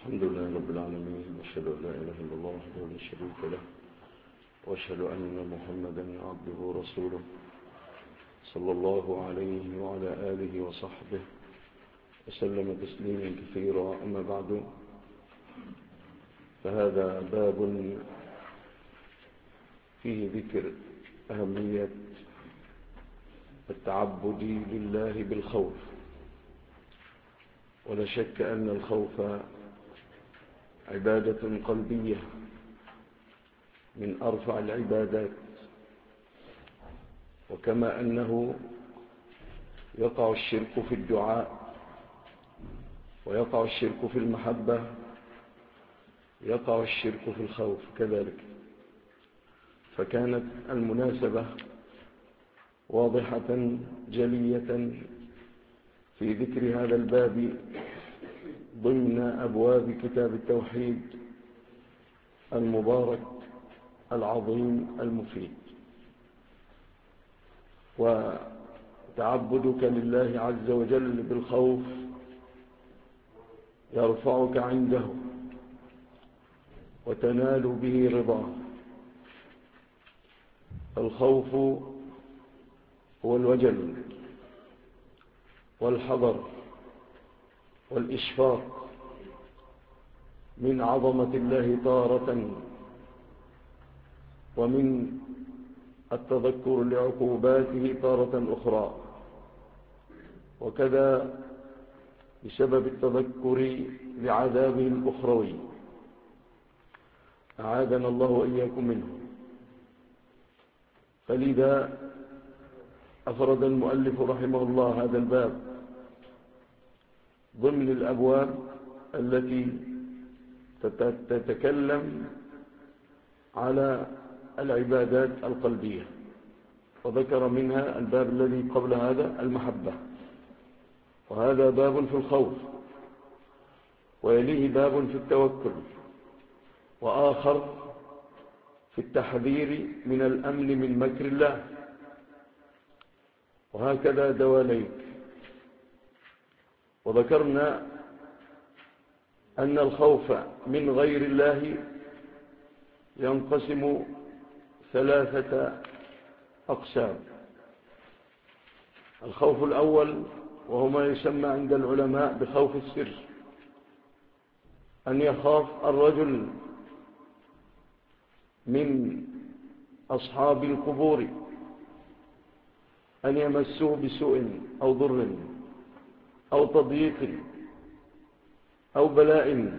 الحمد لله رب العالمين، وأشهد أن لا إله إلا الله وحده لا شريك له، وأشهد أن محمدا عبده ورسوله صلى الله عليه وعلى آله وصحبه وسلم تسليما كثيرا. أما بعد، فهذا باب فيه ذكر أهمية التعبد لله بالخوف. ولا شك أن الخوف عبادة قلبية من أرفع العبادات، وكما أنه يقع الشرك في الدعاء ويقع الشرك في المحبة، يقع الشرك في الخوف كذلك. فكانت المناسبة واضحة جلية في ذكر هذا الباب ضمن أبواب كتاب التوحيد المبارك العظيم المفيد. وتعبدك لله عز وجل بالخوف يرفعك عنده وتنال به رضاه. الخوف هو الوجل والحذر والإشفاق من عظمة الله تارة، ومن التذكر لعقوباته تارة أخرى، وكذا بسبب التذكر لعذابه الأخروي، أعاذنا الله وإياكم منه. فلذا أفرد المؤلف رحمه الله هذا الباب ضمن الأبواب التي تتكلم على العبادات القلبية، وذكر منها الباب الذي قبل هذا المحبة، وهذا باب في الخوف، ويليه باب في التوكل، وآخر في التحذير من الأمن من مكر الله، وهكذا دواليك. وذكرنا أن الخوف من غير الله ينقسم 3 أقسام. الخوف الأول وهو ما يسمى عند العلماء بخوف السر، أن يخاف الرجل من أصحاب القبور أن يمسوه بسوء أو ضر أو تضييق أو بلاء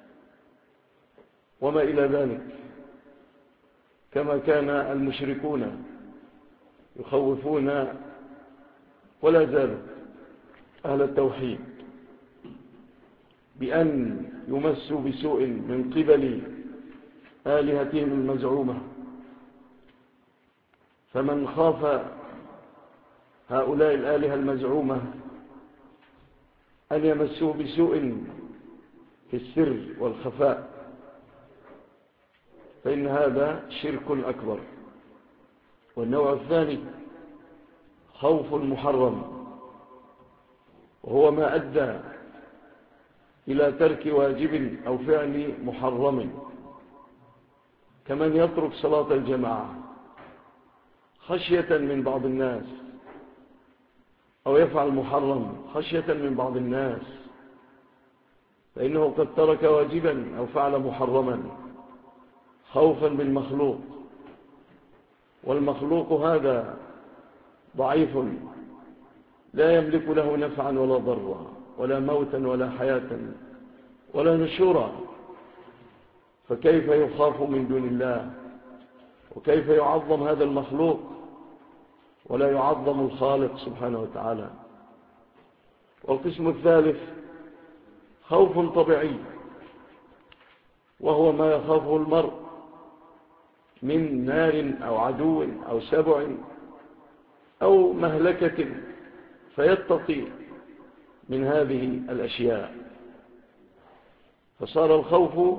وما إلى ذلك، كما كان المشركون يخوفون ولا زالوا أهل التوحيد بأن يمسوا بسوء من قبل آلهتهم المزعومة. فمن خاف هؤلاء الآلهة المزعومة أن يمسوه بسوء في السر والخفاء فإن هذا شرك أكبر. والنوع الثاني خوف محرم، وهو ما أدى إلى ترك واجب أو فعل محرم، كمن يترك صلاة الجماعة خشية من بعض الناس، أو يفعل محرم خشية من بعض الناس، فإنه قد ترك واجبا أو فعل محرما خوفا بالمخلوق، والمخلوق هذا ضعيف لا يملك له نفعا ولا ضرا ولا موتا ولا حياة ولا نشورا، فكيف يخاف من دون الله؟ وكيف يعظم هذا المخلوق ولا يعظم الخالق سبحانه وتعالى؟ والقسم الثالث خوف طبيعي، وهو ما يخافه المرء من نار أو عدو أو سبع أو مهلكة، فيتقي من هذه الأشياء. فصار الخوف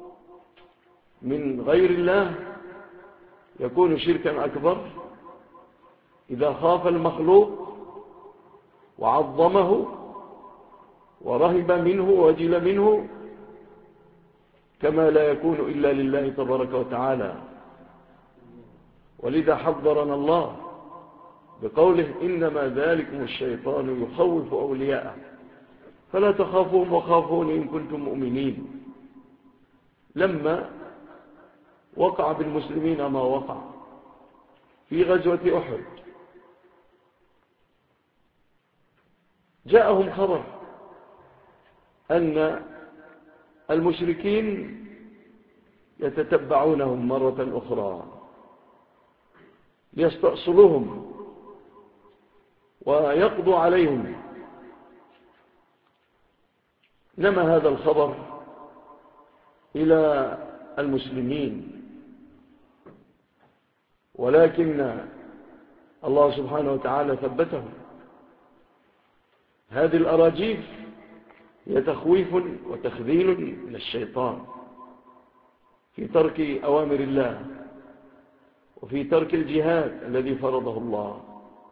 من غير الله يكون شركا أكبر إذا خاف المخلوق وعظمه ورهب منه وجل منه كما لا يكون إلا لله تبارك وتعالى. ولذا حذرنا الله بقوله إنما ذلكم الشيطان يخوف أولياءه فلا تخافوهم وخافون إن كنتم مؤمنين. لما وقع بالمسلمين ما وقع في غزوة أحد جاءهم خبر أن المشركين يتتبعونهم مرة أخرى ليستأصلوهم ويقضوا عليهم. نما هذا الخبر إلى المسلمين، ولكن الله سبحانه وتعالى ثبتهم. هذه الأراجيف هي تخويف وتخذيل من الشيطان في ترك أوامر الله وفي ترك الجهاد الذي فرضه الله.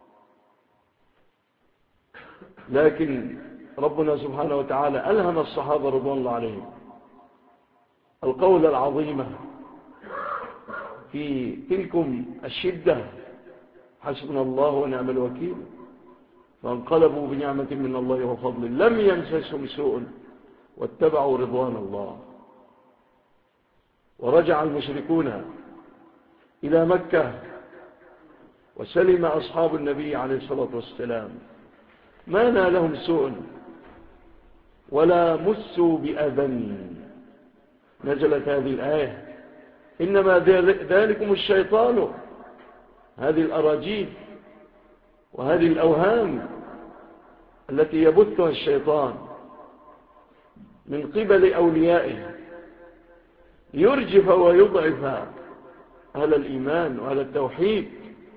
لكن ربنا سبحانه وتعالى ألهم الصحابة رضوان الله عليهم القول العظيمة في تلكم الشدة حسبنا الله ونعم الوكيل فانقلبوا بنعمة من الله وفضل لم يمسسهم سوء واتبعوا رضوان الله. ورجع المشركون إلى مكة وسلم أصحاب النبي عليه الصلاة والسلام، ما نالهم سوء ولا مسوا بأذى. نزلت هذه الآية إنما ذلكم الشيطان، هذه الأراجيف وهذه الأوهام التي يبثها الشيطان من قبل أوليائه ليرجف ويضعف أهل الإيمان وأهل التوحيد.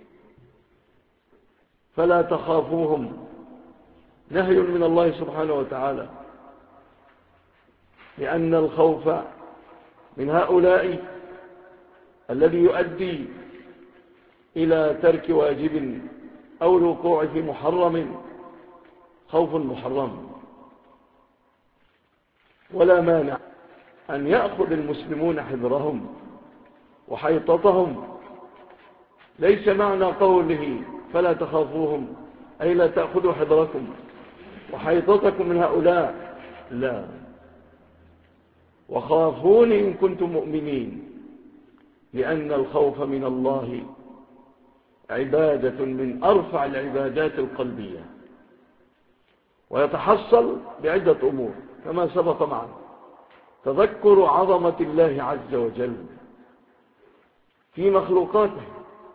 فلا تخافوهم، نهي من الله سبحانه وتعالى، لأن الخوف من هؤلاء الذي يؤدي إلى ترك واجب أو الوقوع في محرم خوف محرم. ولا مانع أن يأخذ المسلمون حذرهم وحيطتهم. ليس معنى قوله فلا تخافوهم أي لا تأخذوا حذركم وحيطتكم من هؤلاء، لا، وخافون إن كنتم مؤمنين، لأن الخوف من الله عبادة من أرفع العبادات القلبية، ويتحصل بعدة أمور كما سبق معنا: تذكر عظمة الله عز وجل في مخلوقاته،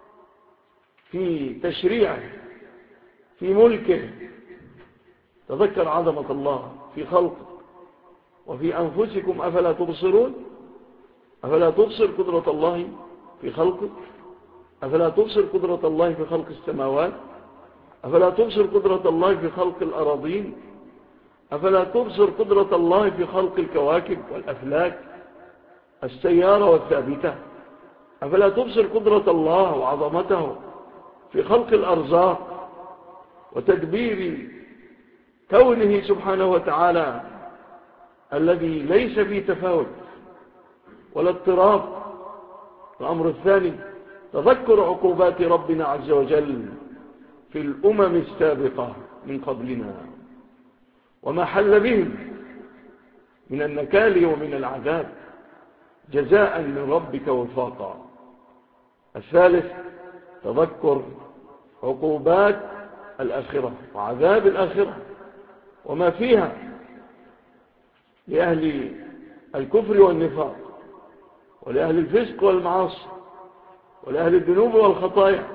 في تشريعه، في ملكه. تذكر عظمة الله في خلقه وفي أنفسكم أفلا تبصرون؟ أفلا تبصر قدرة الله في خلقه؟ أفلا تبصر قدرة الله في خلق السماوات؟ أفلا تبصر قدرة الله في خلق الأراضين؟ أفلا تبصر قدرة الله في خلق الكواكب والأفلاك السيارة والثابتة؟ أفلا تبصر قدرة الله وعظمته في خلق الأرزاق وتدبير كونه سبحانه وتعالى الذي ليس فيه تفاوت ولا اضطراب؟ الأمر الثاني تذكر عقوبات ربنا عز وجل في الأمم السابقة من قبلنا وما حل بهم من النكال ومن العذاب جزاء من ربك وفاقا. الثالث تذكر عقوبات الآخرة وعذاب الآخرة وما فيها لأهل الكفر والنفاق ولأهل الفسق والمعاصي ولأهل الذنوب والخطايا.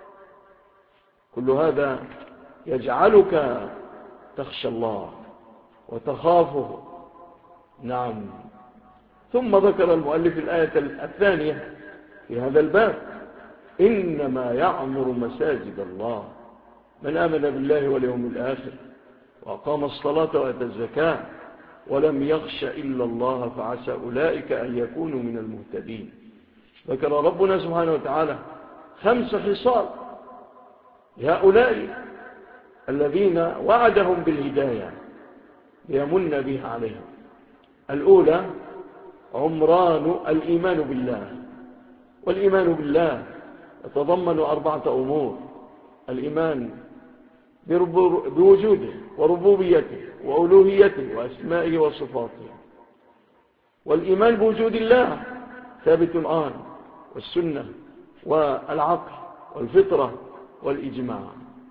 كل هذا يجعلك تخشى الله وتخافه. نعم. ثم ذكر المؤلف الآية الثانية في هذا الباب: إنما يعمر مساجد الله من آمن بالله واليوم الآخر وأقام الصلاة وآتى الزكاة ولم يخش إلا الله فعسى أولئك أن يكونوا من المهتدين. ذكر ربنا سبحانه وتعالى 5 خصال لهؤلاء الذين وعدهم بالهداية ليمن بها عليهم. الأولى عمران الإيمان بالله. والإيمان بالله يتضمن 4 أمور: الإيمان بوجوده وربوبيته وألوهيته وأسمائه وصفاته. والإيمان بوجود الله ثابت الآن والسنة والعقل والفطرة والإجماع.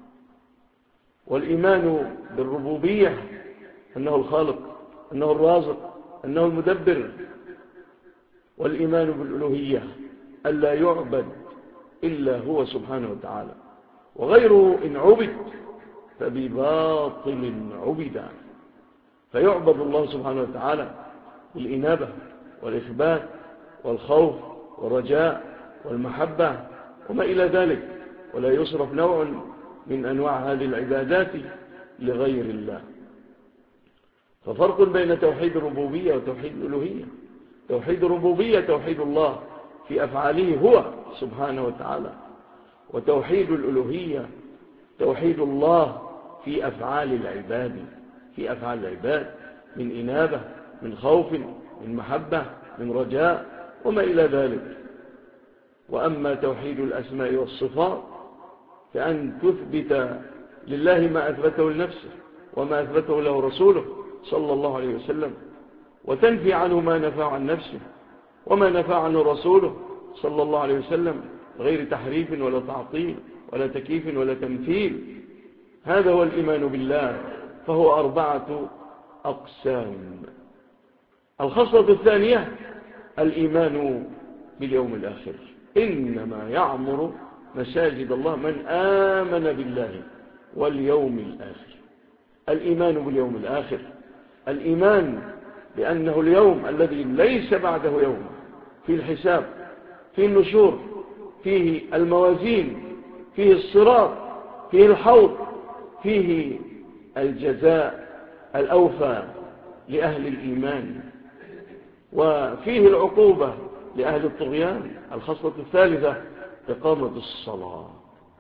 والإيمان بالربوبية أنه الخالق، أنه الرازق، أنه المدبر. والإيمان بالألوهية ألا يعبد إلا هو سبحانه وتعالى، وغيره إن عبد فبباطل عبد. فيعبد الله سبحانه وتعالى بالإنابة والإخبات والخوف والرجاء والمحبة وما إلى ذلك، ولا يصرف نوع من أنواع هذه العبادات لغير الله. ففرق بين توحيد الربوبية وتوحيد الألوهية. توحيد الربوبية توحيد الله في أفعاله هو سبحانه وتعالى، وتوحيد الألوهية توحيد الله في أفعال العباد، في أفعال العباد من إنابة، من خوف، من محبة، من رجاء وما إلى ذلك. وأما توحيد الأسماء والصفات فأن تثبت لله ما أثبته لنفسه وما أثبته له رسوله صلى الله عليه وسلم، وتنفي عنه ما نفى عن نفسه وما نفى عنه رسوله صلى الله عليه وسلم، غير تحريف ولا تعطيل ولا تكييف ولا تمثيل. هذا هو الإيمان بالله، فهو 4 أقسام. الخصلة الثانية الإيمان باليوم الآخر. إنما يعمر مساجد الله من آمن بالله واليوم الآخر. الإيمان باليوم الآخر، الإيمان بأنه اليوم الذي ليس بعده يوم، فيه الحساب، فيه النشور، فيه الموازين، فيه الصراط، فيه الحوض، فيه الجزاء الأوفى لأهل الإيمان، وفيه العقوبة لأهل الطغيان. الخصلة الثالثة إقامة الصلاة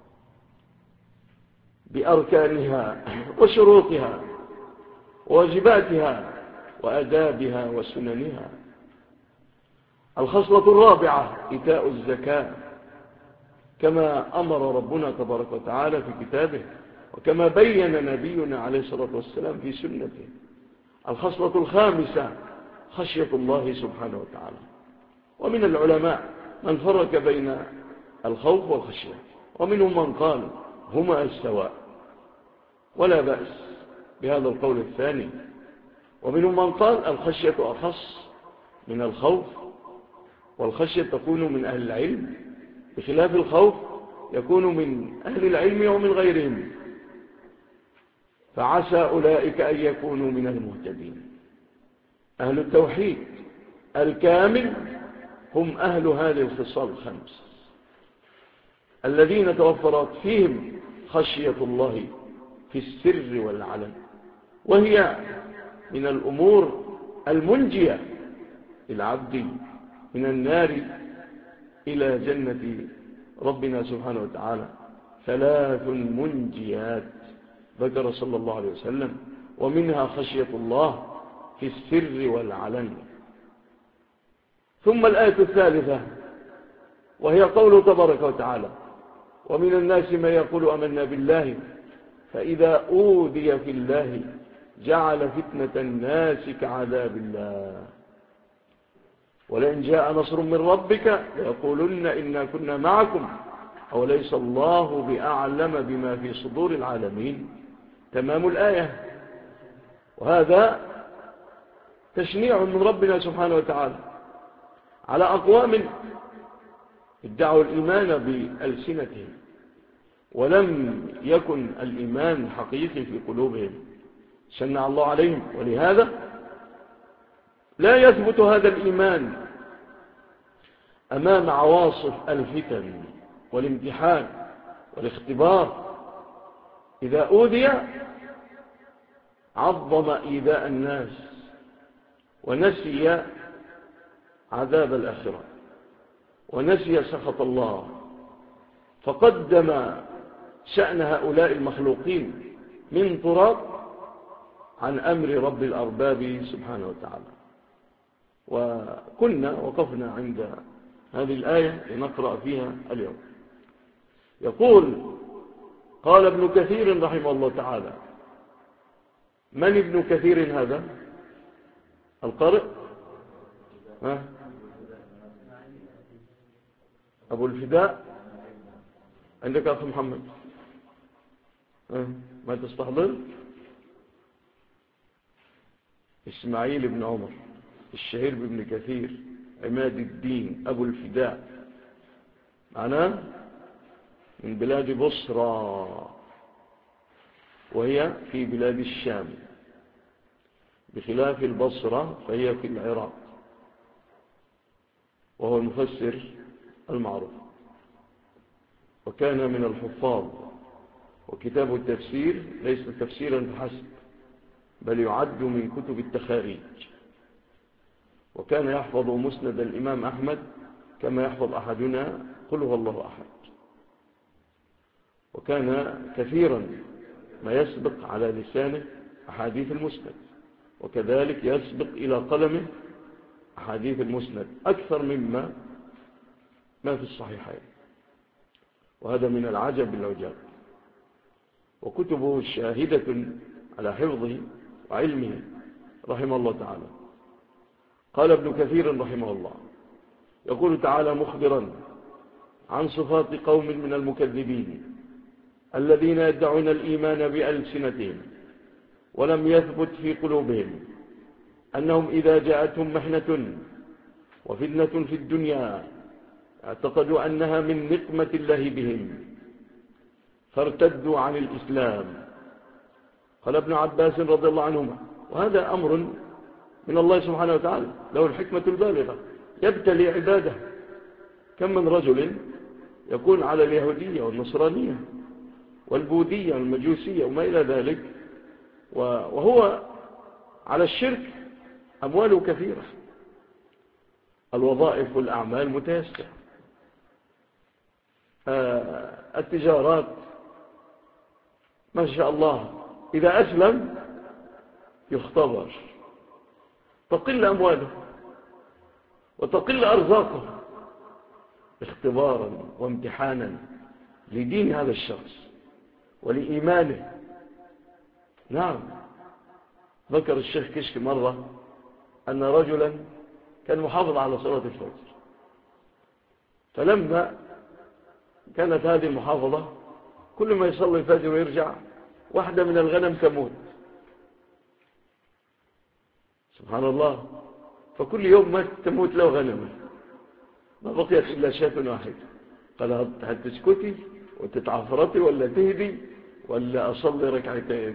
بأركانها وشروطها وواجباتها وأدابها وسننها. الخصلة الرابعة إيتاء الزكاة كما أمر ربنا تبارك وتعالى في كتابه، وكما بين نبينا عليه الصلاة والسلام في سنته. الخصلة الخامسة خشية الله سبحانه وتعالى. ومن العلماء من فرق بين الخوف والخشية، ومنهم من قال هما السواء، ولا بأس بهذا القول الثاني. ومنهم من قال الخشية أخص من الخوف، والخشية تكون من أهل العلم بخلاف الخوف يكون من أهل العلم ومن غيرهم، فعسى أولئك أن يكونوا من المهتدين. أهل التوحيد الكامل هم أهل هذه الخصال الخمس الذين توفرت فيهم خشية الله في السر والعلن، وهي من الأمور المنجية للعبد من النار إلى جنة ربنا سبحانه وتعالى. 3 منجيات ذكر صلى الله عليه وسلم، ومنها خشية الله في السر والعلن. ثم الآية الثالثة وهي قوله تبارك وتعالى ومن الناس من يقول آمنا بالله فإذا أوذي في الله جعل فتنة الناس كعذاب الله ولئن جاء نصر من ربك ليقولن إنا كنا معكم أوليس الله بأعلم بما في صدور العالمين. تمام الآية. وهذا تشنيع من ربنا سبحانه وتعالى على أقوام ادعوا الإيمان بألسنتهم ولم يكن الإيمان حقيقي في قلوبهم، شنع الله عليهم. ولهذا لا يثبت هذا الإيمان أمام عواصف الفتن والامتحان والاختبار. إذا أوذي عظم إيذاء الناس ونسي عذاب الآخرة ونسي سخط الله، فقدم شأن هؤلاء المخلوقين من تراب عن أمر رب الأرباب سبحانه وتعالى. وكنا وقفنا عند هذه الآية لنقرأ فيها اليوم. يقول: قال ابن كثير رحمه الله تعالى. من ابن كثير هذا؟ القارئ؟ أبو الفداء. عندك أخ محمد؟ ما تستحضر؟ إسماعيل بن عمر الشهير بابن كثير عماد الدين أبو الفداء، معناه من بلاد بصرى، وهي في بلاد الشام، بخلاف البصرة فهي في العراق، وهو المفسر المعروف، وكان من الحفاظ. وكتاب التفسير ليس تفسيرا فحسب، بل يعد من كتب التخاريج. وكان يحفظ مسند الإمام أحمد كما يحفظ أحدنا قل هو الله أحد. وكان كثيرا ما يسبق على لسانه أحاديث المسند، وكذلك يسبق إلى قلمه أحاديث المسند أكثر مما في الصحيحين، وهذا من العجب العجاب. وكتبه شاهدة على حفظه وعلمه رحمه الله تعالى. قال ابن كثير رحمه الله، يقول تعالى مخبرا عن صفات قوم من المكذبين الذين يدعون الإيمان بألسنتهم ولم يثبت في قلوبهم أنهم إذا جاءتهم محنة وفتنة في الدنيا اعتقدوا أنها من نقمة الله بهم فارتدوا عن الإسلام. قال ابن عباس رضي الله عنهما، وهذا أمر من الله سبحانه وتعالى له الحكمة البالغة، يبتلي عباده. كم من رجل يكون على اليهودية والنصرانية والبوذية والمجوسية وما إلى ذلك، وهو على الشرك أمواله كثيرة، الوظائف والأعمال متيسرة، التجارات ما شاء الله. إذا أسلم يختبر، تقل أمواله وتقل أرزاقه اختبارا وامتحانا لدين هذا الشخص ولإيمانه. نعم، ذكر الشيخ كشك مرة أن رجلا كان محافظ على صلاة الفجر، فلما كانت هذه المحافظة كل ما يصلي الفجر ويرجع واحدة من الغنم تموت، سبحان الله، فكل يوم ما تموت له غنمة، ما بقيت إلا شاة واحدة. قال هل تسكتي وتتعفرتي ولا تهدي ولا أصلي ركعتين؟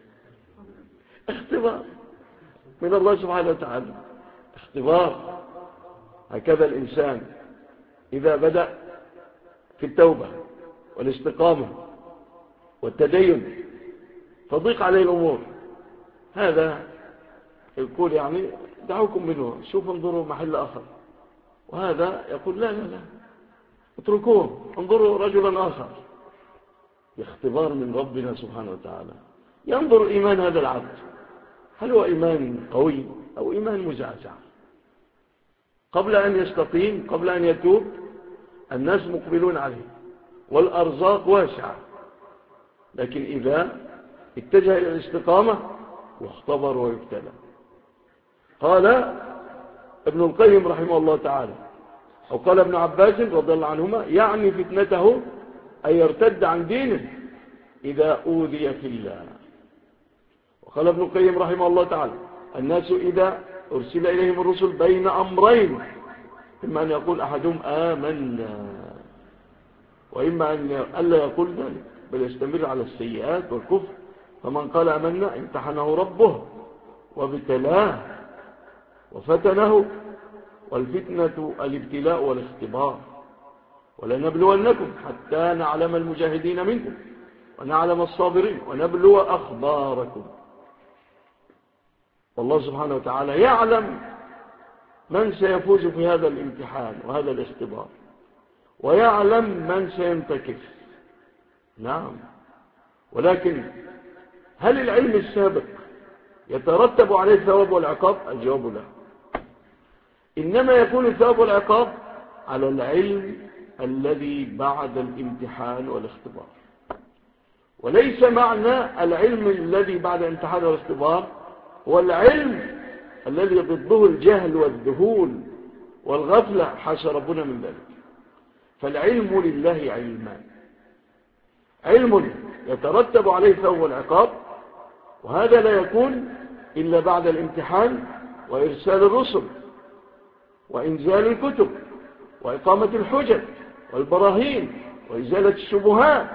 اختبار من الله سبحانه وتعالى، اختبار. هكذا الإنسان إذا بدأ في التوبة والاستقامة والتدين تضيق عليه الأمور، هذا يقول يعني دعوكم منه، شوف انظروا محل آخر، وهذا يقول لا لا لا اتركوه، انظروا رجلا آخر. اختبار من ربنا سبحانه وتعالى، ينظر إيمان هذا العبد، هل هو إيمان قوي أو إيمان مزعزع؟ قبل أن يستقيم، قبل أن يتوب، الناس مقبلون عليه والأرزاق واسعة، لكن إذا اتجه إلى الاستقامة يختبر ويبتلى. قال ابن القيم رحمه الله تعالى، أو قال ابن عباس رضي الله عنهما، يعني فتنته أن يرتد عن دينه إذا أوذي في الله. وقال ابن القيم رحمه الله تعالى، الناس إذا أرسل إليهم الرسل بين أمرين، إما أن يقول أحدهم آمنا، وإما أن ألا يقول ذلك بل يستمر على السيئات والكفر. فمن قال آمنا امتحنه ربه وابتلاه وفتنه، والفتنة الابتلاء والاختبار. ولنبلونكم حتى نعلم المجاهدين منكم ونعلم الصابرين ونبلو أخباركم. والله سبحانه وتعالى يعلم من سيفوز في هذا الامتحان وهذا الاختبار، ويعلم من سينتكس. نعم، ولكن هل العلم السابق يترتب عليه الثواب والعقاب؟ الجواب لا. إنما يكون الثواب والعقاب على العلم الذي بعد الامتحان والاختبار. وليس معنى العلم الذي بعد الامتحان والاختبار هو العلم الذي ضده الجهل والذهول والغفلة، حاشا ربنا من ذلك. فالعلم لله علمان: علم يترتب عليه الثواب والعقاب، وهذا لا يكون إلا بعد الامتحان وإرسال الرسل وإنزال الكتب وإقامة الحجج والبراهين وإزالة الشبهات.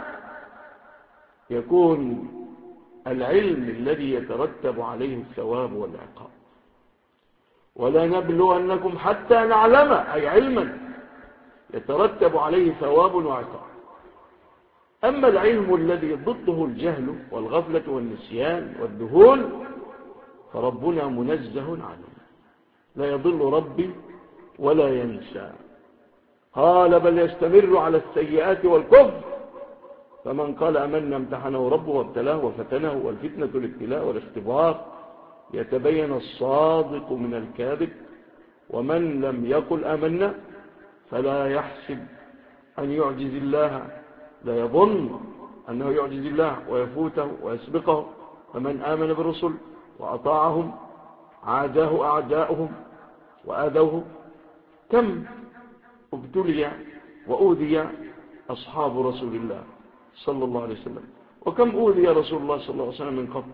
يكون العلم الذي يترتب عليه الثواب والعقاب. ولا نبلونكم حتى نعلم، أي علما يترتب عليه ثواب وعقاب. أما العلم الذي ضده الجهل والغفلة والنسيان والذهول فربنا منزه عنه، لا يضل ربي ولا ينسى. قال: بل يستمر على السيئات والكفر، فمن قال أمنا امتحنه ربه وابتلاه وفتنه، والفتنة الابتلاء والاختبار يتبين الصادق من الكاذب. ومن لم يقل آمنا فلا يحسب أن يعجز الله، لا يظن أنه يعجز الله ويفوته ويسبقه. فمن آمن بالرسل وأطاعهم عاداه أعداؤهم وآذوه. كم ابتلي وأوذي أصحاب رسول الله صلى الله عليه وسلم، وكم أوذي رسول الله صلى الله عليه وسلم من قبل.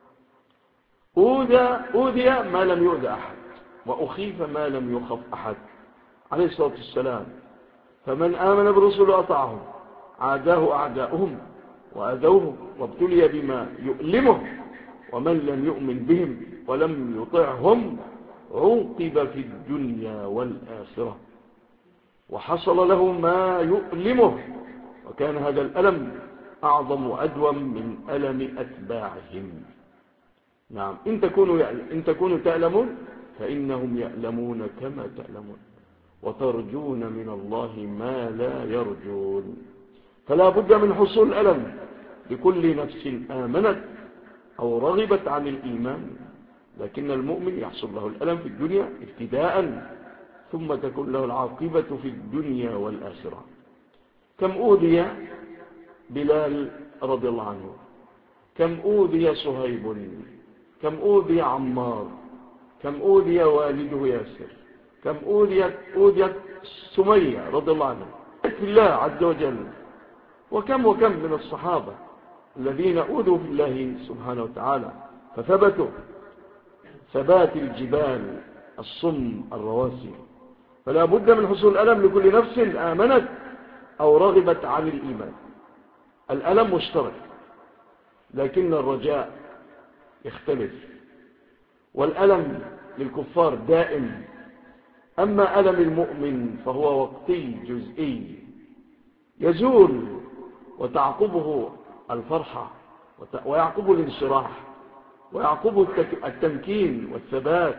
أوذي ما لم يؤذى أحد، وأخيف ما لم يخف أحد عليه الصلاة والسلام. فمن آمن بالرسل وأطاعهم عاداه أعداؤهم وأذوه وابتلي بما يؤلمه. ومن لم يؤمن بهم ولم يطعهم عوقب في الدنيا والآخرة، وحصل له ما يؤلمه، وكان هذا الألم أعظم وأدوم من ألم أتباعهم. نعم، إن تكونوا تعلمون فإنهم يعلمون كما تعلمون، وترجون من الله ما لا يرجون. فلا بد من حصول الألم لكل نفس آمنت أو رغبت عن الإيمان. لكن المؤمن يحصل له الألم في الدنيا ابتداء، ثم تكون له العاقبة في الدنيا والآخرة. كم أوذي بلال رضي الله عنه، كم أوذي صهيب، كم أوذي عمار، كم أوذي والده ياسر، كم أوذيت سمية رضي الله عنه في الله عز وجل. وكم من الصحابة الذين أوذوا في الله سبحانه وتعالى فثبتوا ثبات الجبال الصم الرواسي. فلا بد من حصول الألم لكل نفس آمنت أو رغبت عن الإيمان. الألم مشترك، لكن الرجاء يختلف. والألم للكفار دائم، أما ألم المؤمن فهو وقتي جزئي يزول، وتعقبه الفرحة، ويعقبه الانشراح، ويعقبه التمكين والثبات.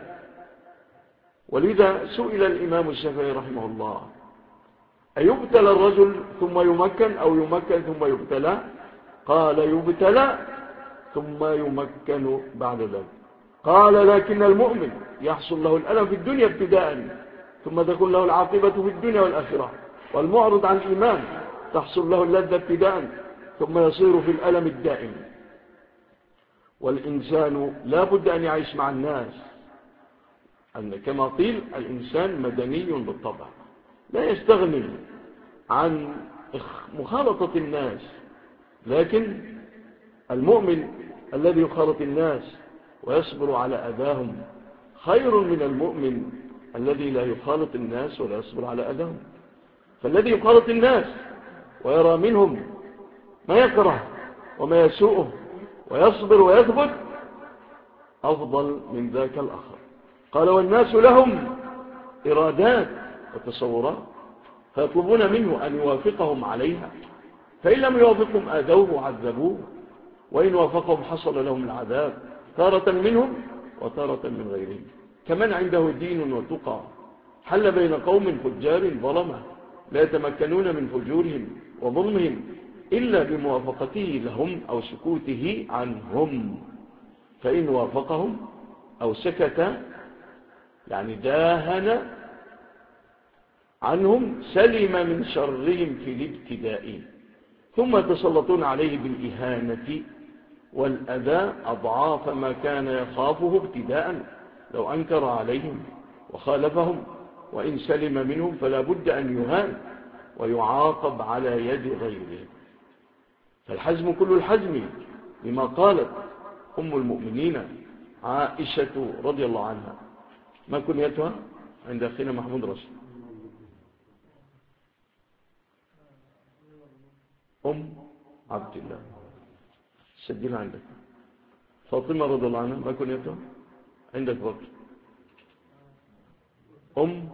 ولذا سئل الإمام الشافعي رحمه الله: أيبتلى الرجل ثم يمكن أو يمكن ثم يبتلى؟ قال: يبتلى ثم يمكن بعد ذلك. قال: لكن المؤمن يحصل له الألم في الدنيا ابتداء، ثم تكون له العاقبة في الدنيا والآخرة. والمعرض عن الإيمان تحصل له اللذة ابتداء، ثم يصير في الألم الدائم. والإنسان لا بد أن يعيش مع الناس، أن كما قيل الإنسان مدني بالطبع، لا يستغني عن مخالطة الناس. لكن المؤمن الذي يخالط الناس ويصبر على أذاهم خير من المؤمن الذي لا يخالط الناس ولا يصبر على أذاهم. فالذي يخالط الناس ويرى منهم ما يكره وما يسوءه ويصبر ويثبت أفضل من ذاك الآخر. قال: والناس لهم إرادات وتصورات، فيطلبون منه أن يوافقهم عليها، فإن لم يوافقهم آذوه وعذبوه، وإن وافقهم حصل لهم العذاب تارة منهم وتارة من غيرهم. كمن عنده دين وتقى حل بين قوم فجار ظلمة لا يتمكنون من فجورهم وظلمهم إلا بموافقته لهم أو سكوته عنهم. فإن وافقهم أو سكت يعني داهن عنهم سلم من شرهم في الابتداء، ثم يتسلطون عليه بالإهانة والأذى أضعاف ما كان يخافه ابتداء لو أنكر عليهم وخالفهم، وإن سلم منهم فلا بد أن يهان ويعاقب على يد غيره. فالحزم كل الحزم، لما قالت أم المؤمنين عائشة رضي الله عنها. ما كنيتها عند أخينا محمود رشد؟ أم عبد الله. سجلها عندك. فاطمة رضي الله عنها ما كنيتها عندك برضه؟ أم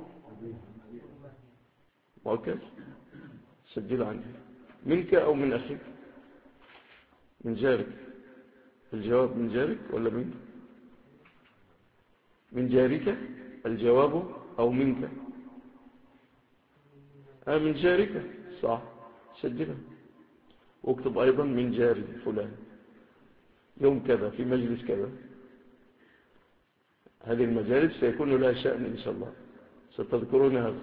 مؤكد. سجلها عندك. منك أو من أخيك؟ من جارك. الجواب من جارك ولا منك؟ من جارك الجواب أو منك؟ من جارك صح. سجلها واكتب أيضا من جاري فلان يوم كذا في مجلس كذا. هذه المجالس سيكون لها شأن إن شاء الله، ستذكرون هذا.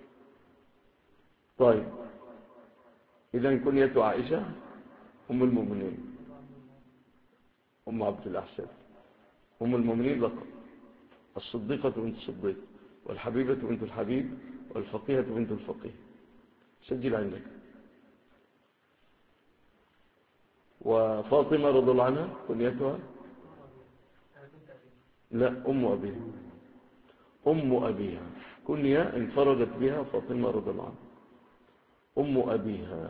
طيب، إذن كنية عائشة أم المؤمنين، أم عبد الأحسن، أم المؤمنين لقب، الصديقة بنت الصديق، والحبيبة بنت الحبيب، والفقيهة بنت الفقيه. سجل عندك. وفاطمة رضي الله عنها كنيتها؟ لا، أم أبيها. أم أبيها كنية انفردت بها فاطمة رضي الله عنها، أم أبيها.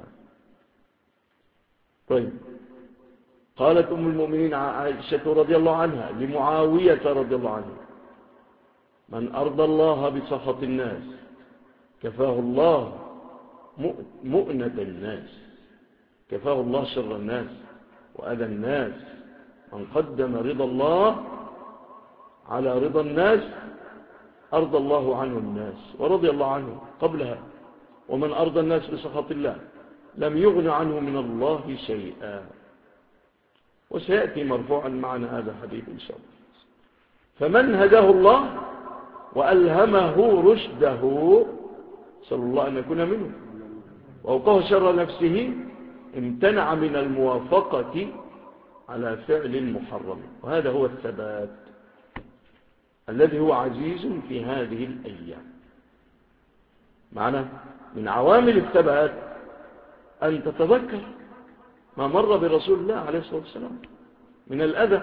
طيب، قالت أم المؤمنين عائشة رضي الله عنها لمعاوية رضي الله عنه: من أرضى الله بسخط الناس كفاه الله مؤنة الناس، كفاه الله شر الناس وأذى الناس. من قدم رضا الله على رضا الناس أرضى الله عنه الناس ورضي الله عنه قبلها. ومن أرضى الناس بسخط الله لم يغن عنه من الله شيئا. وسيأتي مرفوعا معنا هذا الحديث إن شاء الله. فمن هداه الله وألهمه رشده، صلى الله أن يكون منه، وأوقاه شر نفسه، امتنع من الموافقة على فعل محرم. وهذا هو الثبات الذي هو عزيز في هذه الأيام. معنى من عوامل الثبات أن تتذكر ما مر برسول الله عليه الصلاة والسلام من الأذى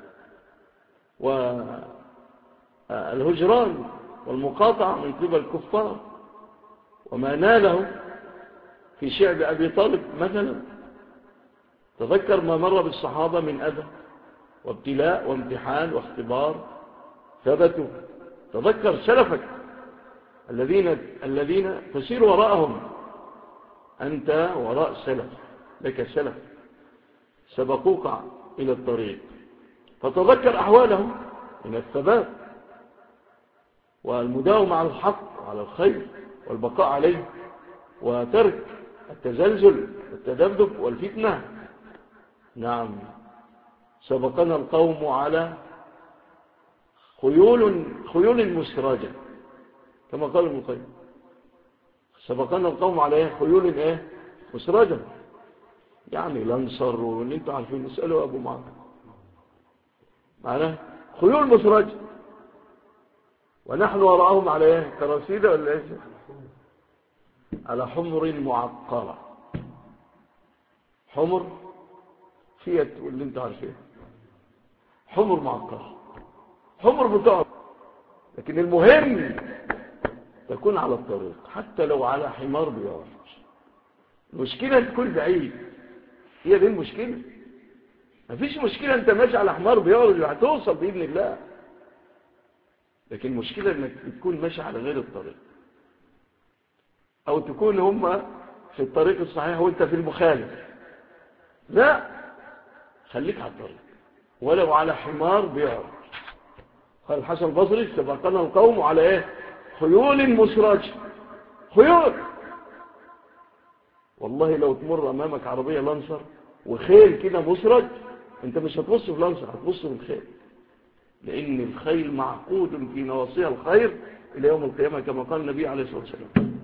والهجران والمقاطعة من قبل الكفار، وما ناله في شعب أبي طالب مثلا. تذكر ما مر بالصحابة من أذى وابتلاء وامتحان واختبار، ثبتوا. تذكر سلفك الذين تسير وراءهم. أنت وراء سلف، لك سلف سبقوك إلى الطريق، فتذكر أحوالهم من الثبات والمداومة على الحق وعلى الخير والبقاء عليه، وترك التزلزل والتذبذب والفتنة. نعم، سبقنا القوم على خيول مسراجة كما قال ابن القيم. سبقنا القوم على خيول مسراجة، يعني لنصر، واللي انتوا عارفين نسأله أبو معاذ معناه خيول مسراجة، ونحن وراءهم على كراسيدة ولا ايش؟ على حمر معقرة. حمر فيت واللي انتوا عارفين، حمر معقرة، حمر بتقعد. لكن المهم تكون على الطريق، حتى لو على حمار بيعرج. المشكلة تكون بعيد، هي دي المشكلة. مفيش مشكلة انت ماشي على حمار بيعرج وهتوصل بإذن الله، لكن المشكلة انك تكون ماشي على غير الطريق، او تكون هم في الطريق الصحيح وانت في المخالف. لا، خليك على الطريق ولو على حمار بيعرج. قال الحسن البصري: سبقنا القوم على خيول مسراج. خيول، والله لو تمر امامك عربية لانسر وخيل كده مسرج، انت مش هتبص في لانسر، هتبص في الخيل، لان الخيل معقود في نواصيها الخير الى يوم القيامة كما قال النبي عليه الصلاة والسلام.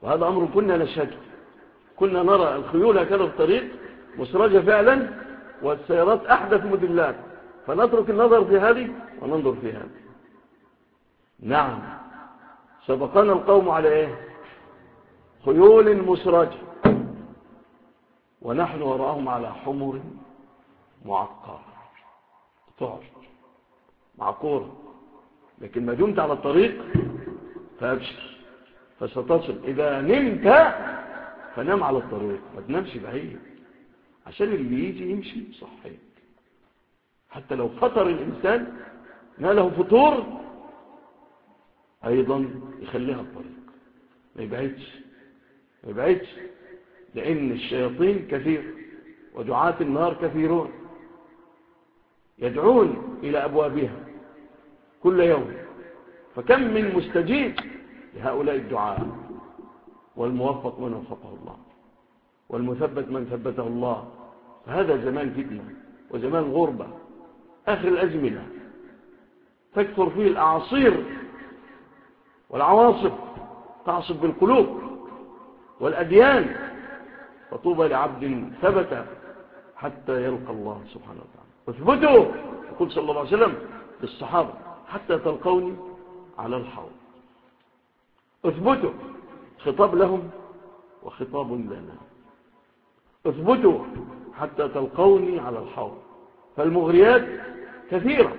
وهذا أمر كنا نشهده، كنا نرى الخيول هكذا في الطريق مسرجة فعلا، والسيارات أحدث موديلات، فنترك النظر في هذه وننظر في هذه. نعم، سبقنا القوم على إيه؟ خيول مسرجة، ونحن وراءهم على حمر معقرة تعرج معقورة، لكن ما دمت على الطريق فأبشر، فستصل. إذا نمت فنام على الطريق، ما تنامش بعيد، عشان اللي يجي يمشي صحيح. حتى لو فطر الإنسان ناله فطور أيضا يخليها الطريق، ما يبعدش، لأن الشياطين كثير ودعاة النار كثيرون يدعون إلى أبوابها كل يوم، فكم من مستجيب لهؤلاء الدعاء، والموفق من وفقه الله، والمثبت من ثبته الله. فهذا زمان فتنة وزمان غربة، آخر الأزمنة، تكثر فيه الأعاصير والعواصف، تعصف بالقلوب والأديان، فطوبى لعبد ثبت حتى يلقى الله سبحانه وتعالى. واثبتوا، يقول صلى الله عليه وسلم للصحابة، حتى تلقوني على الحوض. اثبتوا، خطاب لهم وخطاب لنا. اثبتوا حتى تلقوني على الحوض. فالمغريات كثيرة،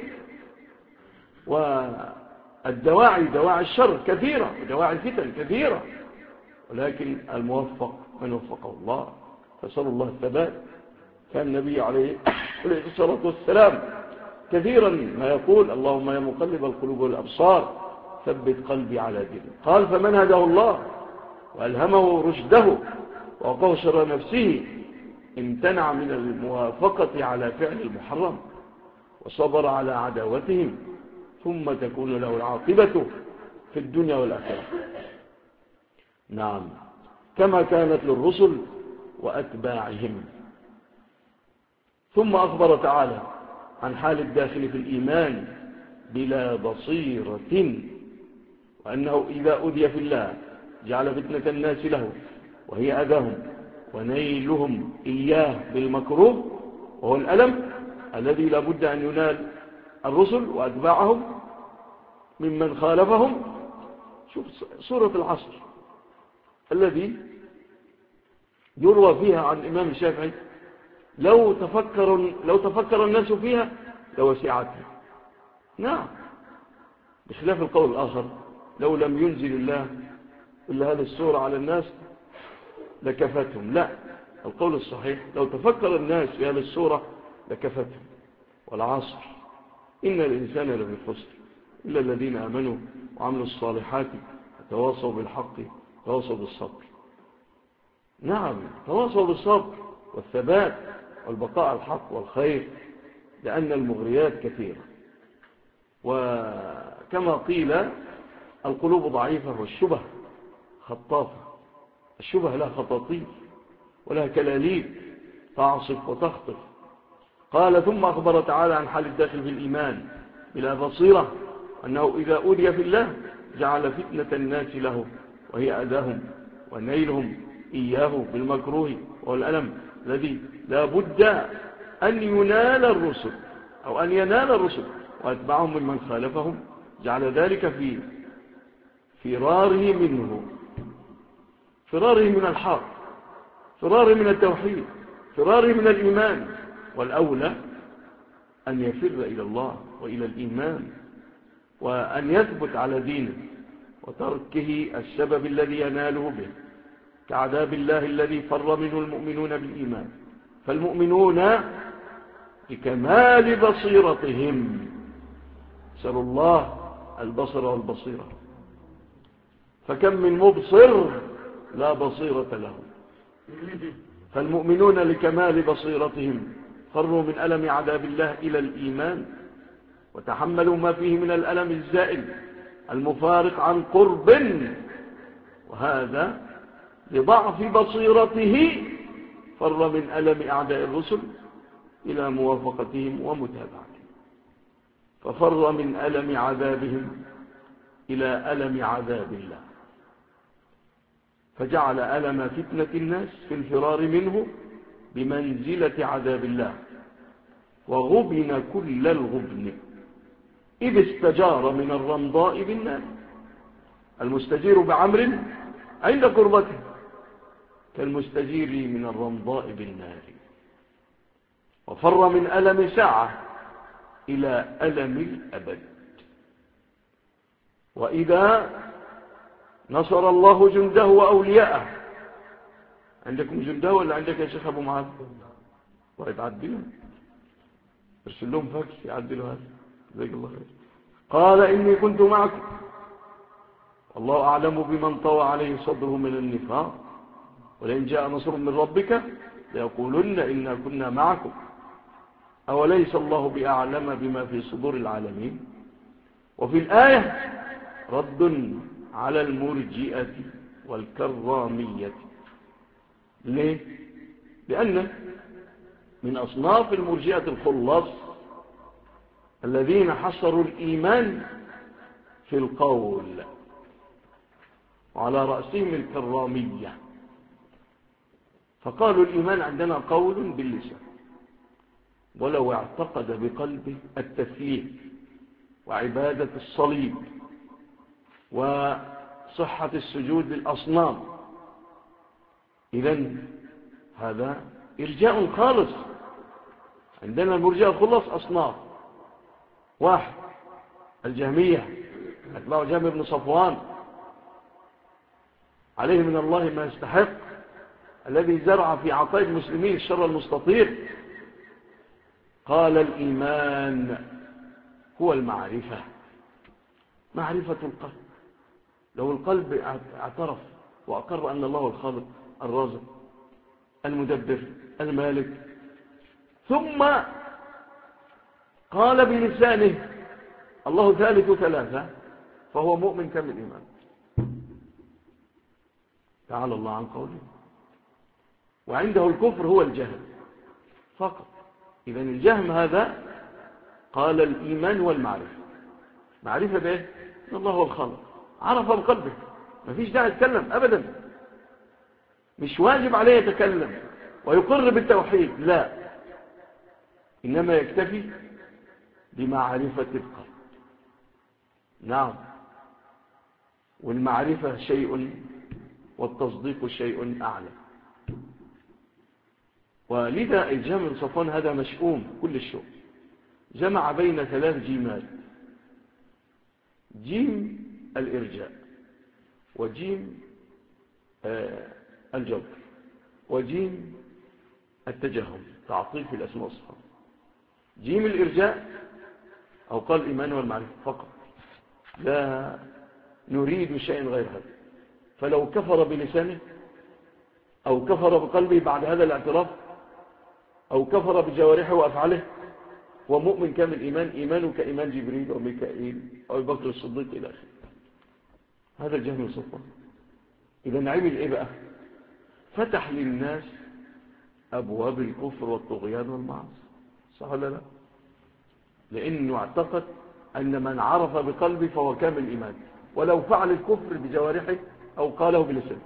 والدواعي دواعي الشر كثيرة، ودواعي الفتن كثيرة، ولكن الموفق من وفقه الله، فسأل الله الثبات. كان النبي عليه الصلاة والسلام كثيرا ما يقول: اللهم يا مقلب القلوب والأبصار ثبت قلبي على دينك. قال: فمن هداه الله وألهمه رشده ووقاه شر نفسه امتنع من الموافقة على فعل المحرم وصبر على عداوتهم، ثم تكون له العاقبة في الدنيا والآخرة. نعم، كما كانت للرسل وأتباعهم. ثم أخبر تعالى عن حال الداخل في الإيمان بلا بصيرة، وأنه إذا أذي في الله جعل فتنة الناس له وهي أذاهم ونيلهم إياه بالمكروه، وهو الألم الذي لا بد أن ينال الرسل وأتباعهم ممن خالفهم. شوف سورة العصر الذي يروى فيها عن الإمام الشافعي: لو تفكر الناس فيها لوسعتها. نعم، بخلاف القول الآخر: لو لم ينزل الله إلا هذه السورة على الناس لكفتهم. لا، القول الصحيح: لو تفكر الناس في هذه السورة لكفتهم. والعصر إن الإنسان لفي خسر إلا الذين آمنوا وعملوا الصالحات تواصوا بالحق تواصوا بالصبر. نعم، تواصوا بالصبر والثبات والبقاء على الحق والخير، لأن المغريات كثيرة. وكما قيل: القلوب ضعيفة والشبه خطافة. الشبه لها خطاطيف ولها كلاليب تعصف وتخطف. قال: ثم أخبر تعالى عن حال الداخل في الإيمان بلا بصيرة، أنه إذا أوذي في الله جعل فتنة الناس له وهي أذاهم ونيلهم إياه بالمكروه، والألم الذي لا بد أن ينال الرسل أو أن ينال الرسل وأتبعهم ممن خالفهم، جعل ذلك في فراره منه، فراره من الحق، فراره من التوحيد، فراره من الإيمان. والأولى أن يفر إلى الله وإلى الإيمان، وأن يثبت على دينه وتركه السبب الذي يناله به، كعذاب الله الذي فر منه المؤمنون بالإيمان. فالمؤمنون بكمال بصيرتهم، نسأل الله البصر والبصيرة، فكم من مبصر لا بصيرة له. فالمؤمنون لكمال بصيرتهم فروا من ألم عذاب الله إلى الإيمان، وتحملوا ما فيه من الألم الزائل المفارق عن قرب، وهذا لضعف بصيرته فر من ألم أعداء الرسل إلى موافقتهم ومتابعتهم، ففر من ألم عذابهم إلى ألم عذاب الله. فجعل ألم فتنة الناس في الفرار منه بمنزلة عذاب الله، وغبن كل الغبن، إذ استجار من الرمضاء بالنار. المستجير بعمر عند قربته كالمستجير من الرمضاء بالنار، وفر من ألم ساعة إلى ألم الأبد. وإذا نصر الله جنده وأولياءه. عندكم جنده ولا عندك يا شيخ أبو معاذ؟ طيب عدلوا، ارسل لهم فاكس يعدلوا هذا، جزاك الله خير. قال إني كنت معكم والله أعلم بمن طوى عليه صدره من النفاق، ولئن جاء نصر من ربك ليقولن إنا كنا معكم أوليس الله بأعلم بما في صدور العالمين. وفي الآية رد على المرجئة والكرامية. ليه؟ لأن من أصناف المرجئة الخلص الذين حصروا الإيمان في القول، وعلى رأسهم الكرامية، فقالوا الإيمان عندنا قول باللسان، ولو اعتقد بقلبه التثليث وعبادة الصليب وصحة السجود للأصنام، إذن هذا إرجاء خالص. عندنا المرجئة الخلص أصناف: واحد الجهمية أتباع جهم بن صفوان عليه من الله ما يستحق، الذي زرع في عقائد المسلمين الشر المستطير. قال الإيمان هو المعرفة، معرفة القلب. لو القلب اعترف وأقر أن الله الخالق الرازق المدبر المالك، ثم قال بلسانه الله ثالث ثلاثة، فهو مؤمن كامل الإيمان. تعالى الله عن قوله. وعنده الكفر هو الجهل فقط. إذن الجهم هذا قال الإيمان والمعرفة. معرفة بإيه؟ إن الله هو الخالق، عرف بقلبه، ما فيش داعي يتكلم أبدا، مش واجب عليه يتكلم ويقر بالتوحيد، لا، إنما يكتفي بمعرفة القلب. نعم، والمعرفة شيء والتصديق شيء أعلى. ولذا الجهم بن صفوان هذا مشؤوم كل الشؤم، جمع بين ثلاث جيمات: جيم الإرجاء، وجيم الجبر، وجيم التجهم، تعطيل في الأسماء والصفات. جيم الإرجاء أو قال الإيمان والمعرفة فقط، لا نريد شيء غير هذا. فلو كفر بلسانه أو كفر بقلبه بعد هذا الاعتراف أو كفر بجوارحه وأفعاله، ومؤمن كامل إيمان، إيمانه كإيمان جبريل وميكائيل أو بكر الصديق إلى آخره. هذا الجهم بن صفوان. إذا عمل إيه بقى؟ فتح للناس أبواب الكفر والطغيان والمعاصي، صح ولا لا؟ لأنه اعتقد أن من عرف بقلبه فهو كامل إيمان، ولو فعل الكفر بجوارحه أو قاله بلسانه.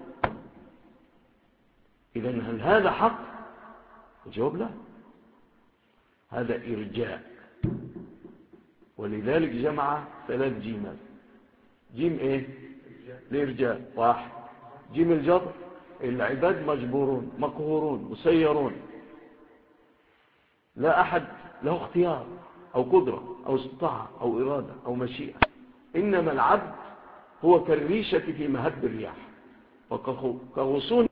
إذن هل هذا حق؟ الجواب لا، هذا إرجاء. ولذلك جمع ثلاث جيمات: جيم إيه؟ الإرجاء واحد، جيم الجبر العباد مجبورون مقهورون مسيرون، لا أحد له اختيار أو قدرة أو استطاعة أو إرادة أو مشيئة، إنما العبد هو كالريشة في مهب الرياح وكغصون